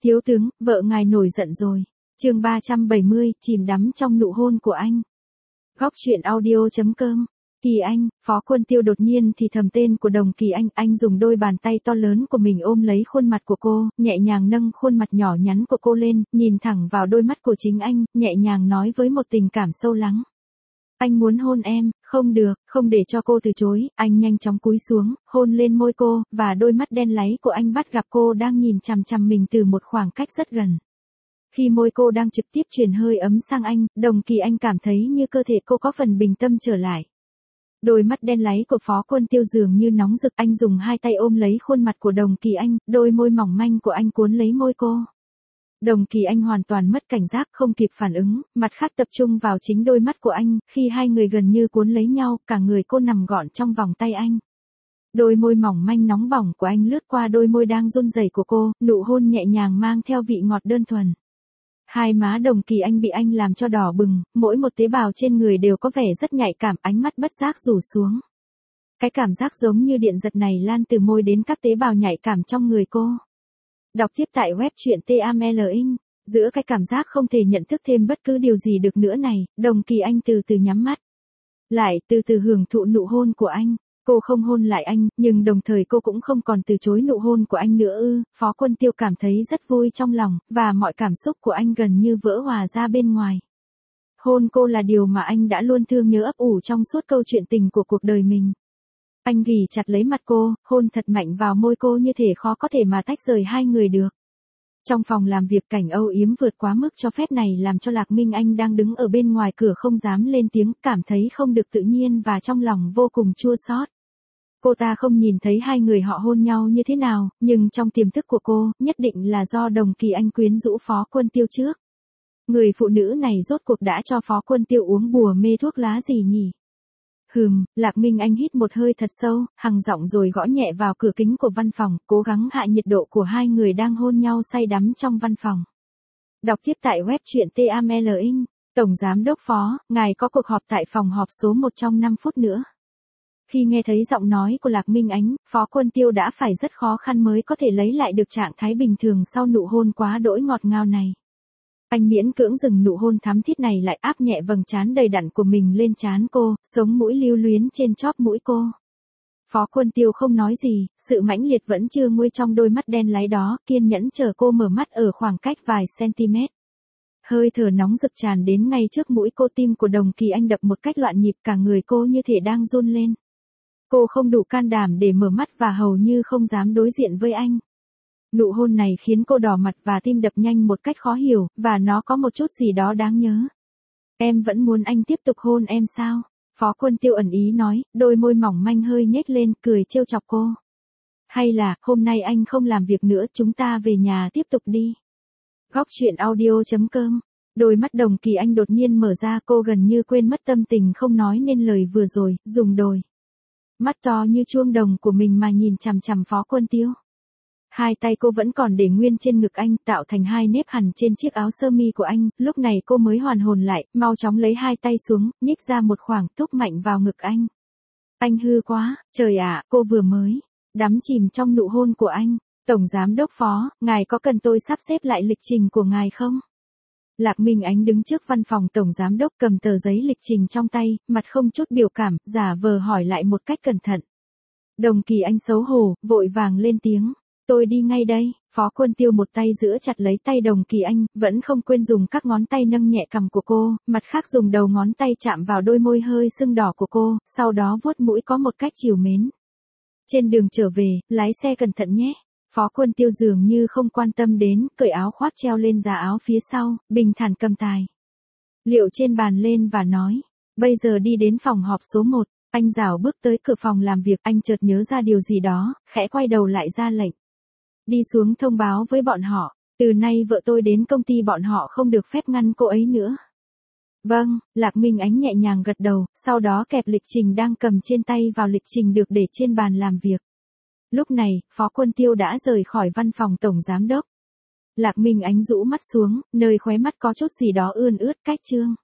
Thiếu tướng, vợ ngài nổi giận rồi. Chương 370, chìm đắm trong nụ hôn của anh. Góc truyện audio.com. Kỳ Anh, Phó Quân Tiêu đột nhiên thì thầm tên của Đồng Kỳ Anh dùng đôi bàn tay to lớn của mình ôm lấy khuôn mặt của cô, nhẹ nhàng nâng khuôn mặt nhỏ nhắn của cô lên, nhìn thẳng vào đôi mắt của chính anh, nhẹ nhàng nói với một tình cảm sâu lắng. Anh muốn hôn em, không được, không để cho cô từ chối, anh nhanh chóng cúi xuống, hôn lên môi cô, và đôi mắt đen láy của anh bắt gặp cô đang nhìn chằm chằm mình từ một khoảng cách rất gần. Khi môi cô đang trực tiếp truyền hơi ấm sang anh, Đồng Kỳ Anh cảm thấy như cơ thể cô có phần bình tâm trở lại. Đôi mắt đen láy của Phó Quân Tiêu dường như nóng rực, anh dùng hai tay ôm lấy khuôn mặt của Đồng Kỳ Anh, đôi môi mỏng manh của anh cuốn lấy môi cô. Đồng Kỳ Anh hoàn toàn mất cảnh giác, không kịp phản ứng, mặt khác tập trung vào chính đôi mắt của anh, khi hai người gần như cuốn lấy nhau, cả người cô nằm gọn trong vòng tay anh. Đôi môi mỏng manh nóng bỏng của anh lướt qua đôi môi đang run rẩy của cô, nụ hôn nhẹ nhàng mang theo vị ngọt đơn thuần. Hai má Đồng Kỳ Anh bị anh làm cho đỏ bừng, mỗi một tế bào trên người đều có vẻ rất nhạy cảm, ánh mắt bất giác rủ xuống. Cái cảm giác giống như điện giật này lan từ môi đến các tế bào nhạy cảm trong người cô. Đọc tiếp tại web truyện TAMLINH. Giữa cái cảm giác không thể nhận thức thêm bất cứ điều gì được nữa này, Đồng Kỳ Anh từ từ nhắm mắt. Lại từ từ hưởng thụ nụ hôn của anh. Cô không hôn lại anh, nhưng đồng thời cô cũng không còn từ chối nụ hôn của anh nữa ư. Phó Quân Tiêu cảm thấy rất vui trong lòng, và mọi cảm xúc của anh gần như vỡ hòa ra bên ngoài. Hôn cô là điều mà anh đã luôn thương nhớ ấp ủ trong suốt câu chuyện tình của cuộc đời mình. Anh ghì chặt lấy mặt cô, hôn thật mạnh vào môi cô như thể khó có thể mà tách rời hai người được. Trong phòng làm việc, cảnh âu yếm vượt quá mức cho phép này làm cho Lạc Minh Anh đang đứng ở bên ngoài cửa không dám lên tiếng, cảm thấy không được tự nhiên và trong lòng vô cùng chua xót. Cô ta không nhìn thấy hai người họ hôn nhau như thế nào, nhưng trong tiềm thức của cô, nhất định là do Đồng Kỳ Anh quyến rũ Phó Quân Tiêu trước. Người phụ nữ này rốt cuộc đã cho Phó Quân Tiêu uống bùa mê thuốc lá gì nhỉ? Lạc Minh Anh hít một hơi thật sâu, hằng giọng rồi gõ nhẹ vào cửa kính của văn phòng, cố gắng hạ nhiệt độ của hai người đang hôn nhau say đắm trong văn phòng. Đọc tiếp tại web truyện TAMLINH. Tổng Giám đốc Phó, ngài có cuộc họp tại phòng họp số 1 trong 5 phút nữa. Khi nghe thấy giọng nói của Lạc Minh Ánh, Phó Quân Tiêu đã phải rất khó khăn mới có thể lấy lại được trạng thái bình thường sau nụ hôn quá đỗi ngọt ngào này. Anh miễn cưỡng dừng nụ hôn thắm thiết này lại, áp nhẹ vầng trán đầy đặn của mình lên trán cô, sống mũi lưu luyến trên chóp mũi cô. Phó Quân Tiêu không nói gì, sự mãnh liệt vẫn chưa nguôi trong đôi mắt đen láy đó, kiên nhẫn chờ cô mở mắt ở khoảng cách vài cm. Hơi thở nóng rực tràn đến ngay trước mũi cô, tim của Đồng Kỳ Anh đập một cách loạn nhịp, cả người cô như thể đang run lên. Cô không đủ can đảm để mở mắt và hầu như không dám đối diện với anh. Nụ hôn này khiến cô đỏ mặt và tim đập nhanh một cách khó hiểu, và nó có một chút gì đó đáng nhớ. Em vẫn muốn anh tiếp tục hôn em sao? Phó Quân Tiêu ẩn ý nói, đôi môi mỏng manh hơi nhếch lên, cười trêu chọc cô. Hay là, hôm nay anh không làm việc nữa, chúng ta về nhà tiếp tục đi. Góc truyện audio.com. Đôi mắt Đồng Kỳ Anh đột nhiên mở ra, cô gần như quên mất tâm tình không nói nên lời vừa rồi, dùng đôi mắt to như chuông đồng của mình mà nhìn chằm chằm Phó Quân Tiêu. Hai tay cô vẫn còn để nguyên trên ngực anh, tạo thành hai nếp hằn trên chiếc áo sơ mi của anh, lúc này cô mới hoàn hồn lại, mau chóng lấy hai tay xuống, nhích ra một khoảng, thúc mạnh vào ngực anh. Anh hư quá, trời ạ, cô vừa mới đắm chìm trong nụ hôn của anh. Tổng Giám đốc Phó, ngài có cần tôi sắp xếp lại lịch trình của ngài không? Lạc Minh Ánh đứng trước văn phòng Tổng Giám đốc, cầm tờ giấy lịch trình trong tay, mặt không chút biểu cảm, giả vờ hỏi lại một cách cẩn thận. Đồng Kỳ Anh xấu hổ, vội vàng lên tiếng. Tôi đi ngay đây. Phó Quân Tiêu một tay giữ chặt lấy tay Đồng Kỳ Anh, vẫn không quên dùng các ngón tay nâng nhẹ cằm của cô, mặt khác dùng đầu ngón tay chạm vào đôi môi hơi sưng đỏ của cô, sau đó vuốt mũi có một cách trìu mến. Trên đường trở về, lái xe cẩn thận nhé. Phó Quân Tiêu dường như không quan tâm đến, cởi áo khoác treo lên giá áo phía sau, bình thản cầm tài liệu trên bàn lên và nói, bây giờ đi đến phòng họp số 1. Anh rảo bước tới cửa phòng làm việc, anh chợt nhớ ra điều gì đó, khẽ quay đầu lại ra lệnh. Đi xuống thông báo với bọn họ, từ nay vợ tôi đến công ty bọn họ không được phép ngăn cô ấy nữa. Vâng, Lạc Minh Ánh nhẹ nhàng gật đầu, sau đó kẹp lịch trình đang cầm trên tay vào lịch trình được để trên bàn làm việc. Lúc này, Phó Quân Tiêu đã rời khỏi văn phòng Tổng Giám đốc. Lạc Minh Ánh rũ mắt xuống, nơi khóe mắt có chút gì đó ươn ướt, cách chương.